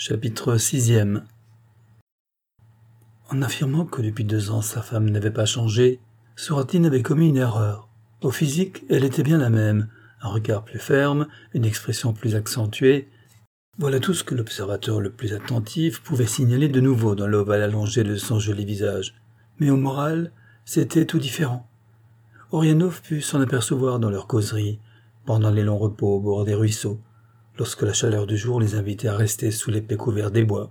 Chapitre 6. En affirmant que depuis 2 ans sa femme n'avait pas changé, Souratin avait commis une erreur. Au physique, elle était bien la même, un regard plus ferme, une expression plus accentuée. Voilà tout ce que l'observateur le plus attentif pouvait signaler de nouveau dans l'ovale allongé de son joli visage. Mais au moral, c'était tout différent. Orianov put s'en apercevoir dans leur causerie, pendant les longs repos au bord des ruisseaux, lorsque la chaleur du jour les invitait à rester sous l'épais couvert des bois.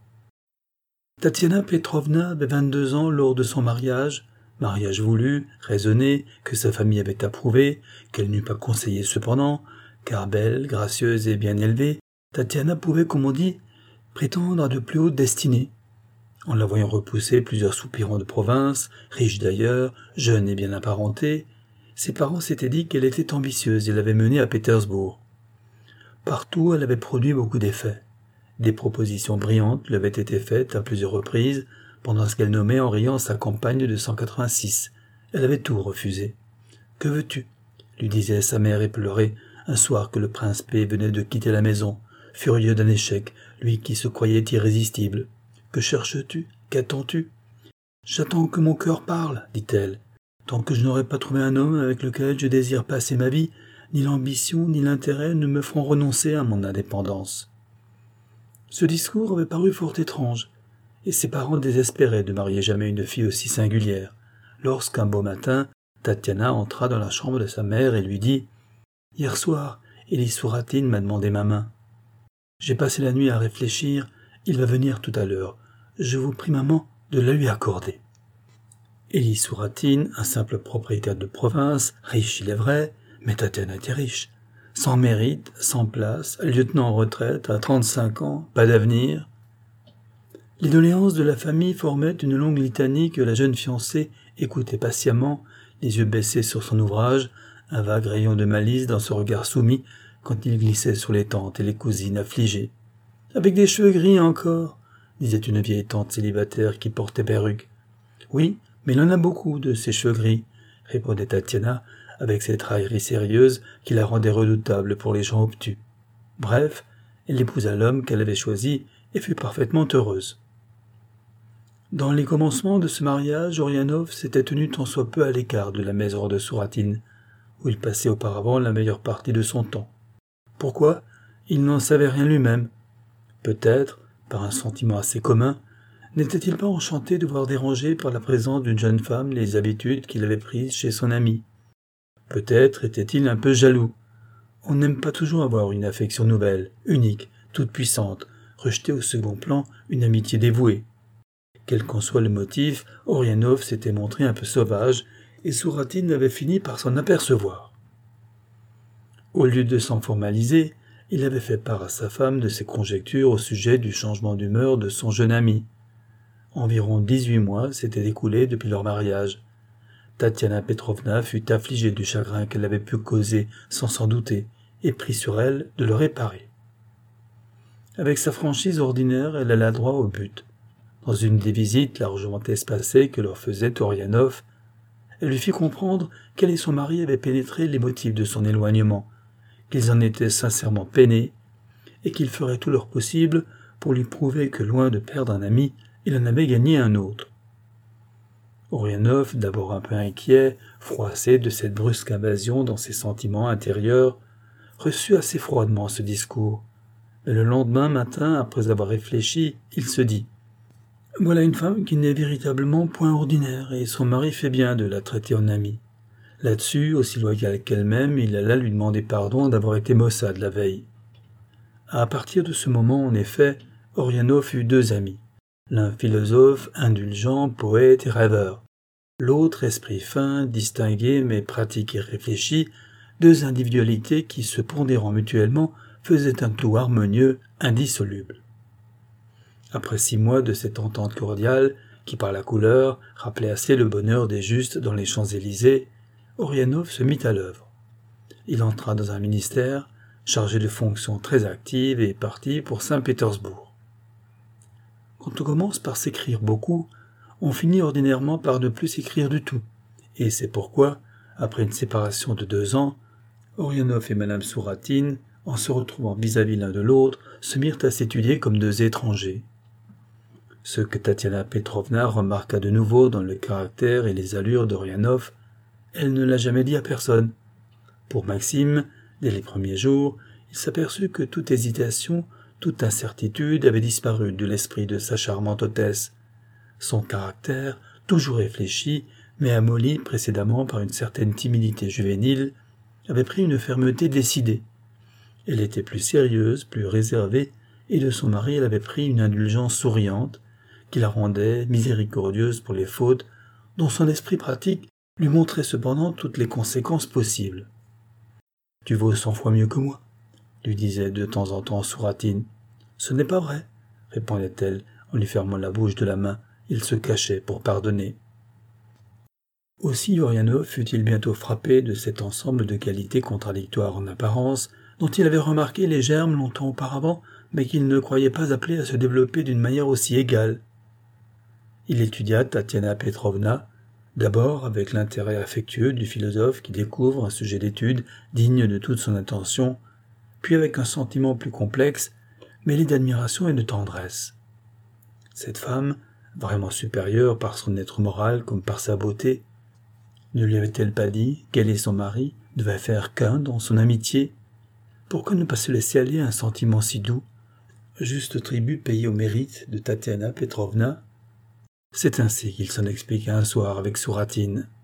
Tatiana Petrovna avait 22 ans lors de son mariage voulu, raisonné, que sa famille avait approuvé, qu'elle n'eût pas conseillé cependant, car belle, gracieuse et bien élevée, Tatiana pouvait, comme on dit, prétendre à de plus hautes destinées. En la voyant repousser plusieurs soupirants de province, riche d'ailleurs, jeune et bien apparentée, ses parents s'étaient dit qu'elle était ambitieuse et l'avaient menée à Pétersbourg. Partout, elle avait produit beaucoup d'effets. Des propositions brillantes lui avaient été faites à plusieurs reprises, pendant ce qu'elle nommait en riant sa campagne de 186. Elle avait tout refusé. « Que veux-tu » lui disait sa mère éplorée, un soir que le prince P venait de quitter la maison, furieux d'un échec, lui qui se croyait irrésistible. « Que cherches-tu ? Qu'attends-tu ?»« J'attends que mon cœur parle, dit-elle. Tant que je n'aurai pas trouvé un homme avec lequel je désire passer ma vie, ni l'ambition ni l'intérêt ne me feront renoncer à mon indépendance. » Ce discours avait paru fort étrange, et ses parents désespéraient de marier jamais une fille aussi singulière, lorsqu'un beau matin, Tatiana entra dans la chambre de sa mère et lui dit « Hier soir, Élie Souratin m'a demandé ma main. J'ai passé la nuit à réfléchir, il va venir tout à l'heure. Je vous prie, maman, de la lui accorder. » Élie Souratin, un simple propriétaire de province, riche il est vrai, mais Tatiana était riche. Sans mérite, sans place, lieutenant en retraite, à 35 ans, pas d'avenir. Les doléances de la famille formaient une longue litanie que la jeune fiancée écoutait patiemment, les yeux baissés sur son ouvrage, un vague rayon de malice dans ce regard soumis quand il glissait sur les tantes et les cousines affligées. « Avec des cheveux gris encore » disait une vieille tante célibataire qui portait perruque. « Oui, mais il en a beaucoup de ces cheveux gris » répondait Tatiana, avec cette raillerie sérieuse qui la rendait redoutable pour les gens obtus. Bref, elle épousa l'homme qu'elle avait choisi et fut parfaitement heureuse. Dans les commencements de ce mariage, Orianov s'était tenu tant soit peu à l'écart de la maison de Souratin, où il passait auparavant la meilleure partie de son temps. Pourquoi ? Il n'en savait rien lui-même. Peut-être, par un sentiment assez commun, n'était-il pas enchanté de voir déranger par la présence d'une jeune femme les habitudes qu'il avait prises chez son ami. Peut-être était-il un peu jaloux. On n'aime pas toujours avoir une affection nouvelle, unique, toute puissante, rejeter au second plan une amitié dévouée. Quel qu'en soit le motif, Orianov s'était montré un peu sauvage, et Souratin avait fini par s'en apercevoir. Au lieu de s'en formaliser, il avait fait part à sa femme de ses conjectures au sujet du changement d'humeur de son jeune ami. Environ 18 mois s'étaient écoulés depuis leur mariage. Tatiana Petrovna fut affligée du chagrin qu'elle avait pu causer sans s'en douter, et prit sur elle de le réparer. Avec sa franchise ordinaire, elle alla droit au but. Dans une des visites largement espacées que leur faisait Orianov, elle lui fit comprendre qu'elle et son mari avaient pénétré les motifs de son éloignement, qu'ils en étaient sincèrement peinés, et qu'ils feraient tout leur possible pour lui prouver que loin de perdre un ami, il en avait gagné un autre. Orianov, d'abord un peu inquiet, froissé de cette brusque invasion dans ses sentiments intérieurs, reçut assez froidement ce discours. Mais le lendemain matin, après avoir réfléchi, il se dit « Voilà une femme qui n'est véritablement point ordinaire, et son mari fait bien de la traiter en amie. » Là-dessus, aussi loyal qu'elle-même, il alla lui demander pardon d'avoir été maussade la veille. À partir de ce moment, en effet, Orianov eut 2 amis. L'un philosophe, indulgent, poète et rêveur. L'autre esprit fin, distingué mais pratique et réfléchi, 2 individualités qui, se pondérant mutuellement, faisaient un tout harmonieux, indissoluble. Après 6 mois de cette entente cordiale, qui par la couleur rappelait assez le bonheur des justes dans les Champs-Élysées, Orianov se mit à l'œuvre. Il entra dans un ministère, chargé de fonctions très actives et partit pour Saint-Pétersbourg. Quand on commence par s'écrire beaucoup, on finit ordinairement par ne plus s'écrire du tout, et c'est pourquoi, après une séparation de 2 ans, Orianov et Madame Souratin en se retrouvant vis-à-vis l'un de l'autre, se mirent à s'étudier comme deux étrangers. Ce que Tatiana Petrovna remarqua de nouveau dans le caractère et les allures d'Orianov, elle ne l'a jamais dit à personne. Pour Maxime, dès les premiers jours, il s'aperçut que toute hésitation, toute incertitude avait disparu de l'esprit de sa charmante hôtesse. Son caractère, toujours réfléchi, mais amolli précédemment par une certaine timidité juvénile, avait pris une fermeté décidée. Elle était plus sérieuse, plus réservée, et de son mari elle avait pris une indulgence souriante, qui la rendait miséricordieuse pour les fautes, dont son esprit pratique lui montrait cependant toutes les conséquences possibles. « Tu vaux 100 fois mieux que moi », lui disait de temps en temps Souratine. « Ce n'est pas vrai, » répondait-elle en lui fermant la bouche de la main. Il se cachait pour pardonner. Aussi Orianov fut-il bientôt frappé de cet ensemble de qualités contradictoires en apparence, dont il avait remarqué les germes longtemps auparavant, mais qu'il ne croyait pas appelés à se développer d'une manière aussi égale. Il étudia Tatiana Petrovna, d'abord avec l'intérêt affectueux du philosophe qui découvre un sujet d'étude digne de toute son attention, puis avec un sentiment plus complexe, mêlé d'admiration et de tendresse. Cette femme, vraiment supérieure par son être moral comme par sa beauté, ne lui avait-elle pas dit qu'elle et son mari devaient faire qu'un dans son amitié? Pourquoi ne pas se laisser aller à un sentiment si doux, juste tribut payé au mérite de Tatiana Petrovna? C'est ainsi qu'il s'en expliqua un soir avec Souratine.